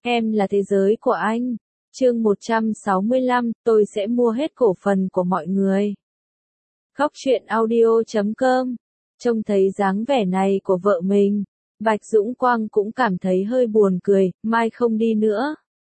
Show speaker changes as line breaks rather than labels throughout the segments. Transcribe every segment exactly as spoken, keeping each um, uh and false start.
Em là thế giới của anh. Chương một trăm sáu mươi lăm, tôi sẽ mua hết cổ phần của mọi người. Khóc chuyện audio chấm com. Trông thấy dáng vẻ này của vợ mình, Bạch Dũng Quang cũng cảm thấy hơi buồn cười, mai không đi nữa.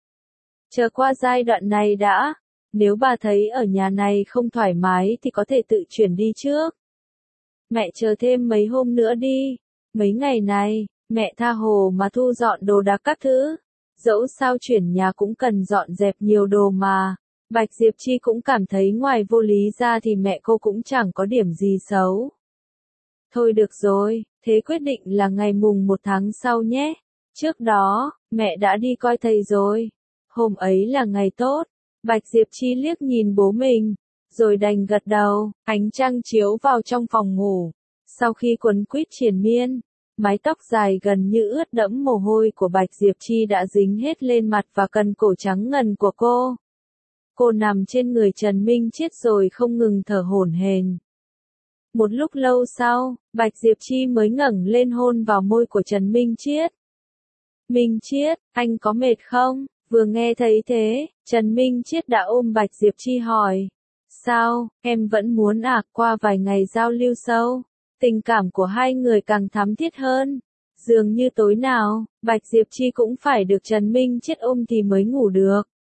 Chờ qua giai đoạn này đã, nếu bà thấy ở nhà này không thoải mái thì có thể tự chuyển đi trước. Mẹ chờ thêm mấy hôm nữa đi, mấy ngày này, mẹ tha hồ mà thu dọn đồ đạc các thứ. Dẫu sao chuyển nhà cũng cần dọn dẹp nhiều đồ mà. Bạch Diệp Chi cũng cảm thấy ngoài vô lý ra thì mẹ cô cũng chẳng có điểm gì xấu. Thôi được rồi, thế quyết định là ngày mùng một tháng sau nhé. Trước đó, mẹ đã đi coi thầy rồi. Hôm ấy là ngày tốt. Bạch Diệp Chi liếc nhìn bố mình, rồi đành gật đầu. Ánh trăng chiếu vào trong phòng ngủ. Sau khi quấn quýt triền miên, mái tóc dài gần như ướt đẫm mồ hôi của Bạch Diệp Chi đã dính hết lên mặt và cần cổ trắng ngần của cô. Cô nằm trên người Trần Minh Chiết rồi không ngừng thở hổn hển. Một lúc lâu sau, Bạch Diệp Chi mới ngẩng lên hôn vào môi của Trần Minh Chiết. Minh Chiết, anh có mệt không? Vừa nghe thấy thế, Trần Minh Chiết đã ôm Bạch Diệp Chi hỏi. Sao, em vẫn muốn à qua vài ngày giao lưu sâu? Tình cảm của hai người càng thắm thiết hơn. Dường như tối nào, Bạch Diệp Chi cũng phải được Trần Minh Chiết ôm thì mới ngủ được.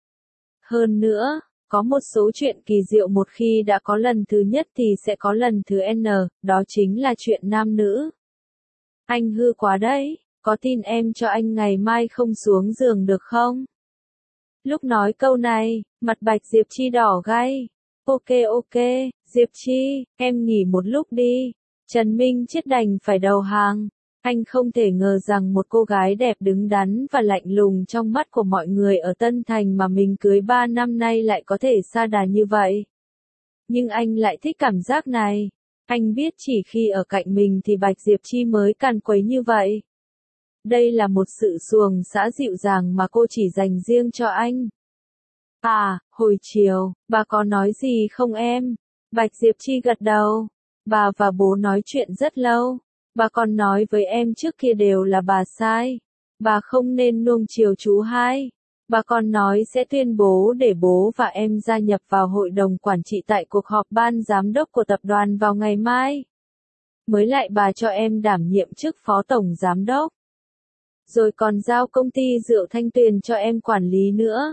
Hơn nữa, có một số chuyện kỳ diệu một khi đã có lần thứ nhất thì sẽ có lần thứ N, đó chính là chuyện nam nữ. Anh hư quá đấy, có tin em cho anh ngày mai không xuống giường được không? Lúc nói câu này, mặt Bạch Diệp Chi đỏ gay. Ok ok, Diệp Chi, em nghỉ một lúc đi. Trần Minh Chiết đành phải đầu hàng. Anh không thể ngờ rằng một cô gái đẹp đứng đắn và lạnh lùng trong mắt của mọi người ở Tân Thành mà mình cưới ba năm nay lại có thể sa đà như vậy. Nhưng anh lại thích cảm giác này. Anh biết chỉ khi ở cạnh mình thì Bạch Diệp Chi mới càn quấy như vậy. Đây là một sự xuồng xã dịu dàng mà cô chỉ dành riêng cho anh. À, hồi chiều, bà có nói gì không em? Bạch Diệp Chi gật đầu. Bà và bố nói chuyện rất lâu. Bà còn nói với em trước kia đều là bà sai. Bà không nên nuông chiều chú hai. Bà còn nói sẽ tuyên bố để bố và em gia nhập vào hội đồng quản trị tại cuộc họp ban giám đốc của tập đoàn vào ngày mai. Mới lại bà cho em đảm nhiệm chức phó tổng giám đốc. Rồi còn giao công ty rượu Thanh Tuyền cho em quản lý nữa.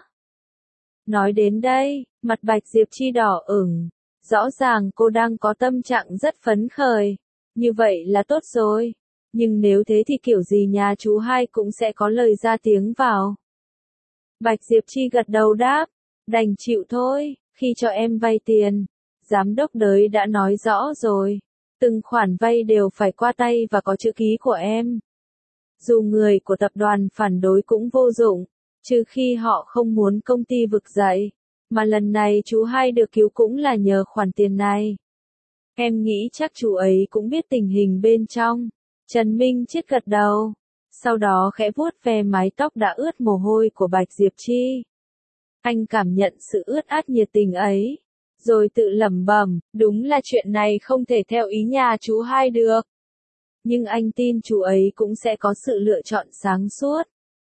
Nói đến đây, mặt Bạch Diệp Chi đỏ ửng. Rõ ràng cô đang có tâm trạng rất phấn khởi. Như vậy là tốt rồi. Nhưng nếu thế thì kiểu gì nhà chú hai cũng sẽ có lời ra tiếng vào. Bạch Diệp Chi gật đầu đáp. Đành chịu thôi, khi cho em vay tiền. Giám đốc đới đã nói rõ rồi. Từng khoản vay đều phải qua tay và có chữ ký của em. Dù người của tập đoàn phản đối cũng vô dụng. Trừ khi họ không muốn công ty vực dậy. Mà lần này chú hai được cứu cũng là nhờ khoản tiền này. Em nghĩ chắc chú ấy cũng biết tình hình bên trong. Trần Minh Chiết gật đầu. Sau đó khẽ vuốt ve mái tóc đã ướt mồ hôi của Bạch Diệp Chi. Anh cảm nhận sự ướt át nhiệt tình ấy. Rồi tự lẩm bẩm, đúng là chuyện này không thể theo ý nhà chú hai được. Nhưng anh tin chú ấy cũng sẽ có sự lựa chọn sáng suốt.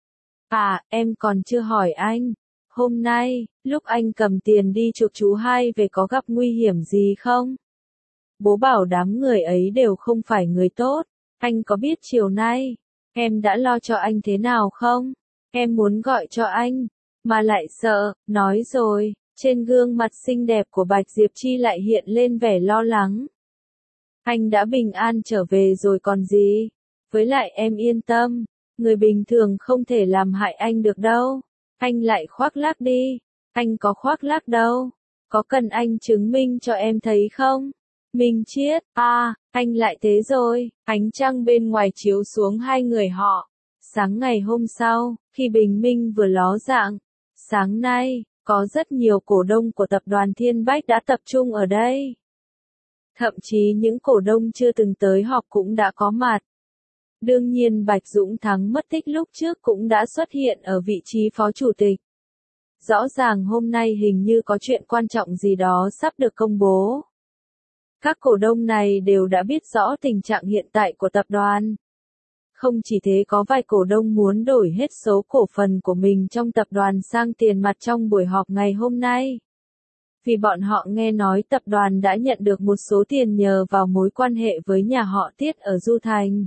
À, em còn chưa hỏi anh. Hôm nay, lúc anh cầm tiền đi chuộc chú hai về có gặp nguy hiểm gì không? Bố bảo đám người ấy đều không phải người tốt. Anh có biết chiều nay, em đã lo cho anh thế nào không? Em muốn gọi cho anh, mà lại sợ, nói rồi, trên gương mặt xinh đẹp của Bạch Diệp Chi lại hiện lên vẻ lo lắng. Anh đã bình an trở về rồi còn gì? Với lại em yên tâm, người bình thường không thể làm hại anh được đâu. Anh lại khoác lác đi. Anh có khoác lác đâu. Có cần anh chứng minh cho em thấy không? Minh Chiết, à, anh lại thế rồi. Ánh trăng bên ngoài chiếu xuống hai người họ. Sáng ngày hôm sau, khi bình minh vừa ló dạng. Sáng nay, có rất nhiều cổ đông của tập đoàn Thiên Bách đã tập trung ở đây. Thậm chí những cổ đông chưa từng tới họp cũng đã có mặt. Đương nhiên Bạch Dũng Thắng mất tích lúc trước cũng đã xuất hiện ở vị trí phó chủ tịch. Rõ ràng hôm nay hình như có chuyện quan trọng gì đó sắp được công bố. Các cổ đông này đều đã biết rõ tình trạng hiện tại của tập đoàn. Không chỉ thế, có vài cổ đông muốn đổi hết số cổ phần của mình trong tập đoàn sang tiền mặt trong buổi họp ngày hôm nay. Vì bọn họ nghe nói tập đoàn đã nhận được một số tiền nhờ vào mối quan hệ với nhà họ Tiết ở Du Thành.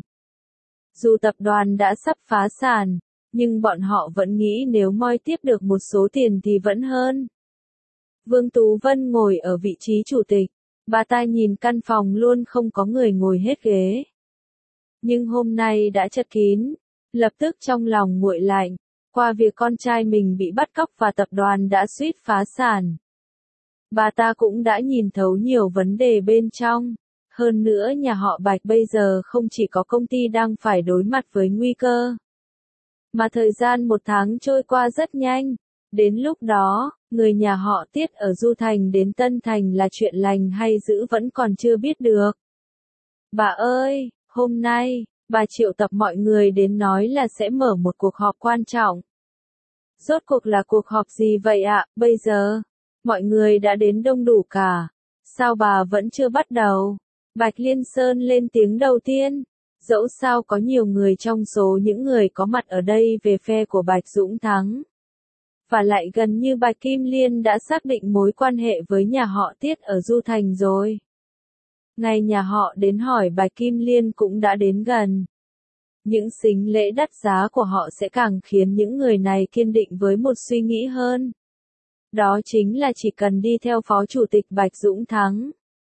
Dù tập đoàn đã sắp phá sản, nhưng bọn họ vẫn nghĩ nếu moi tiếp được một số tiền thì vẫn hơn. Vương Tú Vân ngồi ở vị trí chủ tịch, bà ta nhìn căn phòng luôn không có người ngồi hết ghế. Nhưng hôm nay đã chật kín, lập tức trong lòng nguội lạnh, qua việc con trai mình bị bắt cóc và tập đoàn đã suýt phá sản. Bà ta cũng đã nhìn thấu nhiều vấn đề bên trong. Hơn nữa nhà họ Bạch bây giờ không chỉ có công ty đang phải đối mặt với nguy cơ, mà thời gian một tháng trôi qua rất nhanh. Đến lúc đó, người nhà họ Tiết ở Du Thành đến Tân Thành là chuyện lành hay dữ vẫn còn chưa biết được. Bà ơi, hôm nay, bà triệu tập mọi người đến nói là sẽ mở một cuộc họp quan trọng. Rốt cuộc là cuộc họp gì vậy ạ? Bây giờ, mọi người đã đến đông đủ cả. Sao bà vẫn chưa bắt đầu? Bạch Liên Sơn lên tiếng đầu tiên. Dẫu sao có nhiều người trong số những người có mặt ở đây về phe của Bạch Dũng Thắng. Và lại gần như Bạch Kim Liên đã xác định mối quan hệ với nhà họ Tiết ở Du Thành rồi. Ngày nhà họ đến hỏi Bạch Kim Liên cũng đã đến gần. Những sính lễ đắt giá của họ sẽ càng khiến những người này kiên định với một suy nghĩ hơn. Đó chính là chỉ cần đi theo Phó Chủ tịch Bạch Dũng Thắng.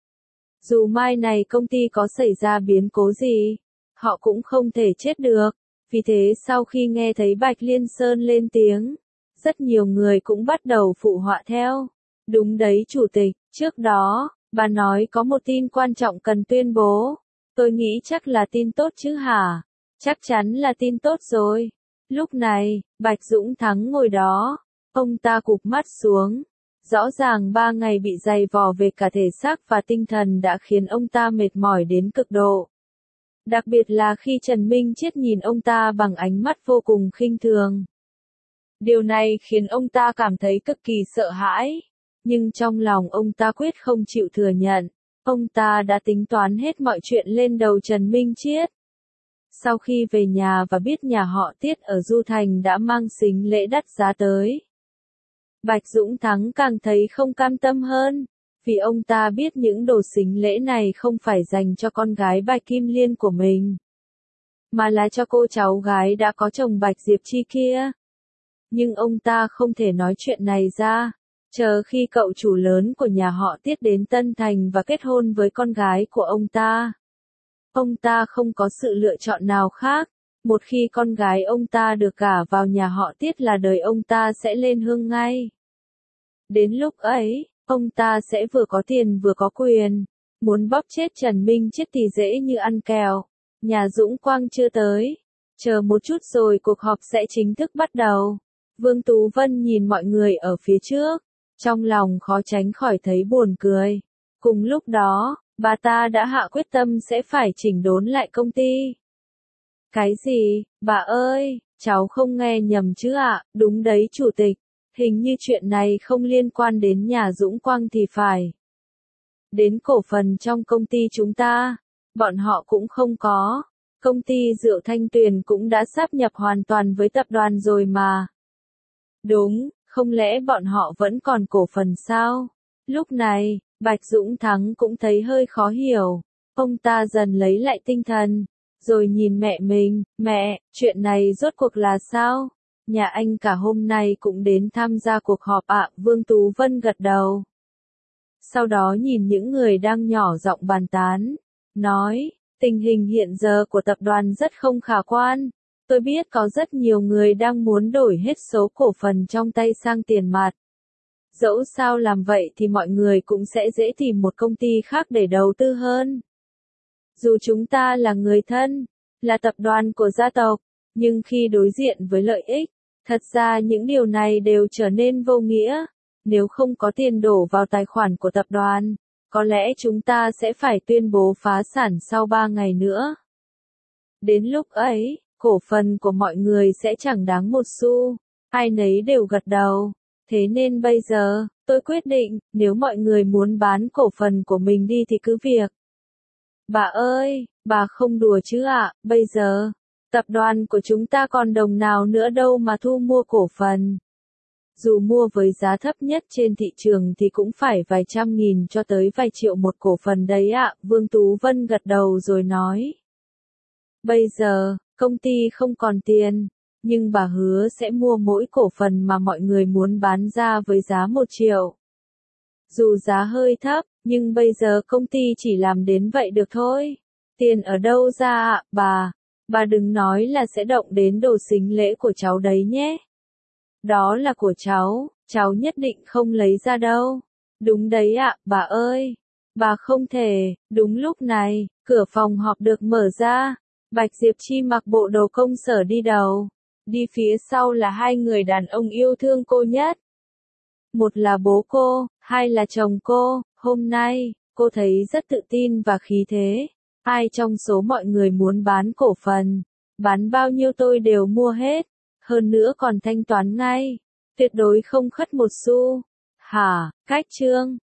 Dù mai này công ty có xảy ra biến cố gì, họ cũng không thể chết được. Vì thế sau khi nghe thấy Bạch Liên Sơn lên tiếng, rất nhiều người cũng bắt đầu phụ họa theo. Đúng đấy Chủ tịch, trước đó, bà nói có một tin quan trọng cần tuyên bố. Tôi nghĩ chắc là tin tốt chứ hả? Chắc chắn là tin tốt rồi. Lúc này, Bạch Dũng Thắng ngồi đó, ông ta cụp mắt xuống. Rõ ràng ba ngày bị dày vò về cả thể xác và tinh thần đã khiến ông ta mệt mỏi đến cực độ. Đặc biệt là khi Trần Minh Chiết nhìn ông ta bằng ánh mắt vô cùng khinh thường. Điều này khiến ông ta cảm thấy cực kỳ sợ hãi. Nhưng trong lòng ông ta quyết không chịu thừa nhận. Ông ta đã tính toán hết mọi chuyện lên đầu Trần Minh Chiết. Sau khi về nhà và biết nhà họ Tiết ở Du Thành đã mang sính lễ đắt giá tới, Bạch Dũng Thắng càng thấy không cam tâm hơn, vì ông ta biết những đồ sính lễ này không phải dành cho con gái Bạch Kim Liên của mình, mà là cho cô cháu gái đã có chồng Bạch Diệp Chi kia. Nhưng ông ta không thể nói chuyện này ra, chờ khi cậu chủ lớn của nhà họ Tiết đến Tân Thành và kết hôn với con gái của ông ta. Ông ta không có sự lựa chọn nào khác, một khi con gái ông ta được gả vào nhà họ Tiết là đời ông ta sẽ lên hương ngay. Đến lúc ấy, ông ta sẽ vừa có tiền vừa có quyền, muốn bóp chết Trần Minh Chiết thì dễ như ăn kẹo. Nhà Dũng Quang chưa tới, chờ một chút rồi cuộc họp sẽ chính thức bắt đầu. Vương Tú Vân nhìn mọi người ở phía trước, trong lòng khó tránh khỏi thấy buồn cười. Cùng lúc đó, bà ta đã hạ quyết tâm sẽ phải chỉnh đốn lại công ty. Cái gì, bà ơi, cháu không nghe nhầm chứ ạ? Đúng đấy Chủ tịch, hình như chuyện này không liên quan đến nhà Dũng Quang thì phải. Đến cổ phần trong công ty chúng ta, bọn họ cũng không có. Công ty rượu Thanh Tuyền cũng đã sáp nhập hoàn toàn với tập đoàn rồi mà. Đúng, không lẽ bọn họ vẫn còn cổ phần sao? Lúc này, Bạch Dũng Thắng cũng thấy hơi khó hiểu. Ông ta dần lấy lại tinh thần, rồi nhìn mẹ mình. Mẹ, chuyện này rốt cuộc là sao? Nhà anh cả hôm nay cũng đến tham gia cuộc họp ạ. Vương Tú Vân gật đầu. Sau đó nhìn những người đang nhỏ giọng bàn tán, nói, tình hình hiện giờ của tập đoàn rất không khả quan. Tôi biết có rất nhiều người đang muốn đổi hết số cổ phần trong tay sang tiền mặt. Dẫu sao làm vậy thì mọi người cũng sẽ dễ tìm một công ty khác để đầu tư hơn. Dù chúng ta là người thân, là tập đoàn của gia tộc, nhưng khi đối diện với lợi ích, thật ra những điều này đều trở nên vô nghĩa. Nếu không có tiền đổ vào tài khoản của tập đoàn, có lẽ chúng ta sẽ phải tuyên bố phá sản sau ba ngày nữa. Đến lúc ấy, cổ phần của mọi người sẽ chẳng đáng một xu. Ai nấy đều gật đầu. Thế nên bây giờ, tôi quyết định, nếu mọi người muốn bán cổ phần của mình đi thì cứ việc. Bà ơi, bà không đùa chứ ạ, bây giờ, Tập đoàn của chúng ta còn đồng nào nữa đâu mà thu mua cổ phần. Dù mua với giá thấp nhất trên thị trường thì cũng phải vài trăm nghìn cho tới vài triệu một cổ phần đấy ạ. Vương Tú Vân gật đầu rồi nói. Bây giờ, công ty không còn tiền, nhưng bà hứa sẽ mua mỗi cổ phần mà mọi người muốn bán ra với giá một triệu. Dù giá hơi thấp, nhưng bây giờ công ty chỉ làm đến vậy được thôi. Tiền ở đâu ra ạ, bà? Bà đừng nói là sẽ động đến đồ sính lễ của cháu đấy nhé. Đó là của cháu, cháu nhất định không lấy ra đâu. Đúng đấy ạ, bà ơi. Bà không thể. Đúng lúc này, cửa phòng họp được mở ra. Bạch Diệp Chi mặc bộ đồ công sở đi đầu. Đi phía sau là hai người đàn ông yêu thương cô nhất. Một là bố cô, hai là chồng cô. Hôm nay, cô thấy rất tự tin và khí thế. Ai trong số mọi người muốn bán cổ phần, bán bao nhiêu tôi đều mua hết. Hơn nữa còn thanh toán ngay. Tuyệt đối không khất một xu. Hả, Cách Trương,